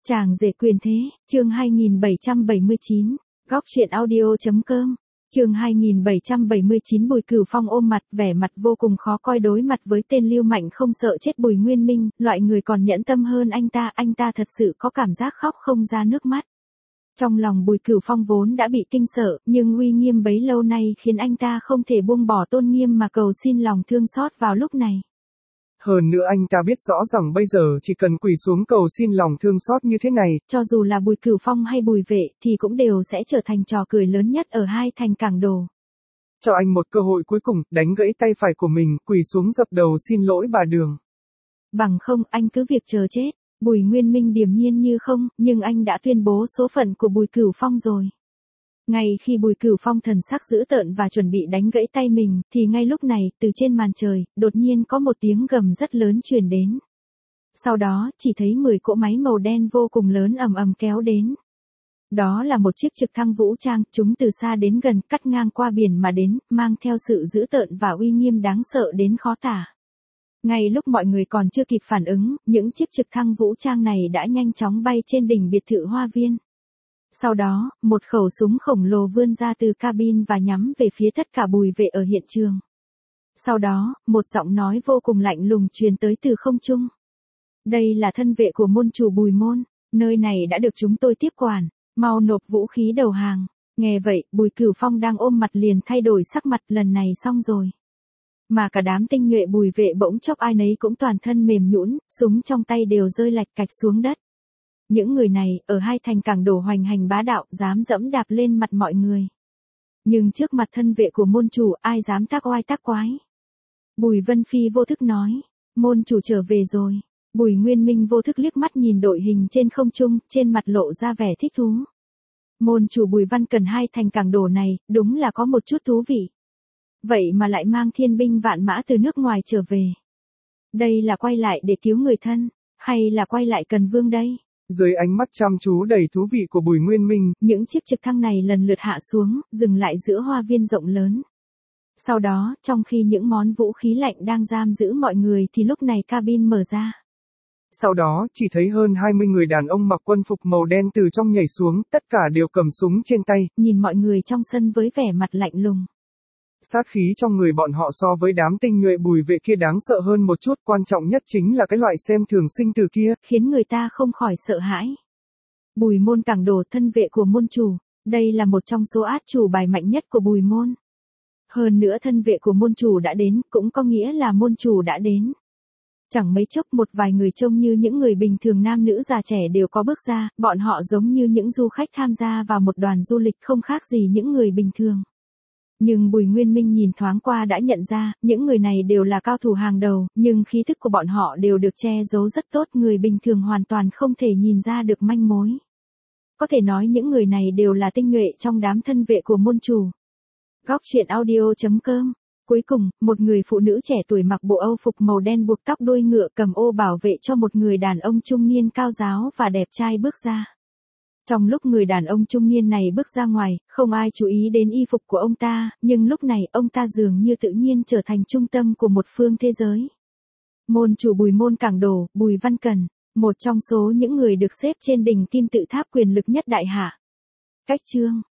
Chàng rể quyền thế, chương 2779, góc truyện audio.com, chương 2779 Bùi Cửu Phong ôm mặt, vẻ mặt vô cùng khó coi đối mặt với tên lưu manh không sợ chết Bùi Nguyên Minh, loại người còn nhẫn tâm hơn anh ta thật sự có cảm giác khóc không ra nước mắt. Trong lòng Bùi Cửu Phong vốn đã bị kinh sợ, nhưng uy nghiêm bấy lâu nay khiến anh ta không thể buông bỏ tôn nghiêm mà cầu xin lòng thương xót vào lúc này. Hơn nữa anh ta biết rõ rằng bây giờ chỉ cần quỳ xuống cầu xin lòng thương xót như thế này, cho dù là Bùi Cửu Phong hay Bùi Vệ thì cũng đều sẽ trở thành trò cười lớn nhất ở hai thành Cảng Đồ. Cho anh một cơ hội cuối cùng, đánh gãy tay phải của mình, quỳ xuống dập đầu xin lỗi bà Đường. Bằng không, anh cứ việc chờ chết. Bùi Nguyên Minh điềm nhiên như không, nhưng anh đã tuyên bố số phận của Bùi Cửu Phong rồi. Ngay khi Bùi Cửu Phong thần sắc dữ tợn và chuẩn bị đánh gãy tay mình, thì ngay lúc này, từ trên màn trời, đột nhiên có một tiếng gầm rất lớn truyền đến. Sau đó, chỉ thấy 10 cỗ máy màu đen vô cùng lớn ầm ầm kéo đến. Đó là một chiếc trực thăng vũ trang, chúng từ xa đến gần, cắt ngang qua biển mà đến, mang theo sự dữ tợn và uy nghiêm đáng sợ đến khó tả. Ngay lúc mọi người còn chưa kịp phản ứng, những chiếc trực thăng vũ trang này đã nhanh chóng bay trên đỉnh biệt thự Hoa Viên. Sau đó, một khẩu súng khổng lồ vươn ra từ cabin và nhắm về phía tất cả Bùi Vệ ở hiện trường. Sau đó, một giọng nói vô cùng lạnh lùng truyền tới từ không trung. Đây là thân vệ của môn chủ Bùi Môn, nơi này đã được chúng tôi tiếp quản, mau nộp vũ khí đầu hàng. Nghe vậy, Bùi Cửu Phong đang ôm mặt liền thay đổi sắc mặt, lần này xong rồi. Mà cả đám tinh nhuệ Bùi Vệ bỗng chốc ai nấy cũng toàn thân mềm nhũn, súng trong tay đều rơi lạch cạch xuống đất. Những người này, ở hai thành Cảng Đồ hoành hành bá đạo, dám dẫm đạp lên mặt mọi người. Nhưng trước mặt thân vệ của môn chủ, ai dám tác oai tác quái. Bùi Vân Phi vô thức nói, môn chủ trở về rồi. Bùi Nguyên Minh vô thức liếc mắt nhìn đội hình trên không trung, trên mặt lộ ra vẻ thích thú. Môn chủ Bùi Văn Cần hai thành Cảng Đồ này, đúng là có một chút thú vị. Vậy mà lại mang thiên binh vạn mã từ nước ngoài trở về. Đây là quay lại để cứu người thân, hay là quay lại Cần Vương đây? Dưới ánh mắt chăm chú đầy thú vị của Bùi Nguyên Minh, những chiếc trực thăng này lần lượt hạ xuống, dừng lại giữa hoa viên rộng lớn. Sau đó, trong khi những món vũ khí lạnh đang giam giữ mọi người thì lúc này cabin mở ra. Sau đó, chỉ thấy hơn 20 người đàn ông mặc quân phục màu đen từ trong nhảy xuống, tất cả đều cầm súng trên tay, nhìn mọi người trong sân với vẻ mặt lạnh lùng. Sát khí trong người bọn họ so với đám tinh nhuệ Bùi Vệ kia đáng sợ hơn một chút, quan trọng nhất chính là cái loại xem thường sinh từ kia, khiến người ta không khỏi sợ hãi. Bùi Môn Cảng Đồ, thân vệ của môn chủ, đây là một trong số át chủ bài mạnh nhất của Bùi Môn. Hơn nữa thân vệ của môn chủ đã đến, cũng có nghĩa là môn chủ đã đến. Chẳng mấy chốc một vài người trông như những người bình thường nam nữ già trẻ đều có bước ra, bọn họ giống như những du khách tham gia vào một đoàn du lịch không khác gì những người bình thường. Nhưng Bùi Nguyên Minh nhìn thoáng qua đã nhận ra, những người này đều là cao thủ hàng đầu, nhưng khí thức của bọn họ đều được che giấu rất tốt, người bình thường hoàn toàn không thể nhìn ra được manh mối. Có thể nói những người này đều là tinh nhuệ trong đám thân vệ của môn chủ. Góc truyện audio.com. Cuối cùng, một người phụ nữ trẻ tuổi mặc bộ âu phục màu đen buộc tóc đuôi ngựa cầm ô bảo vệ cho một người đàn ông trung niên cao ráo và đẹp trai bước ra. Trong lúc người đàn ông trung niên này bước ra ngoài, không ai chú ý đến y phục của ông ta, nhưng lúc này ông ta dường như tự nhiên trở thành trung tâm của một phương thế giới. Môn chủ Bùi Môn Cảng Đồ, Bùi Văn Cần, một trong số những người được xếp trên đỉnh kim tự tháp quyền lực nhất Đại Hạ. Cách chương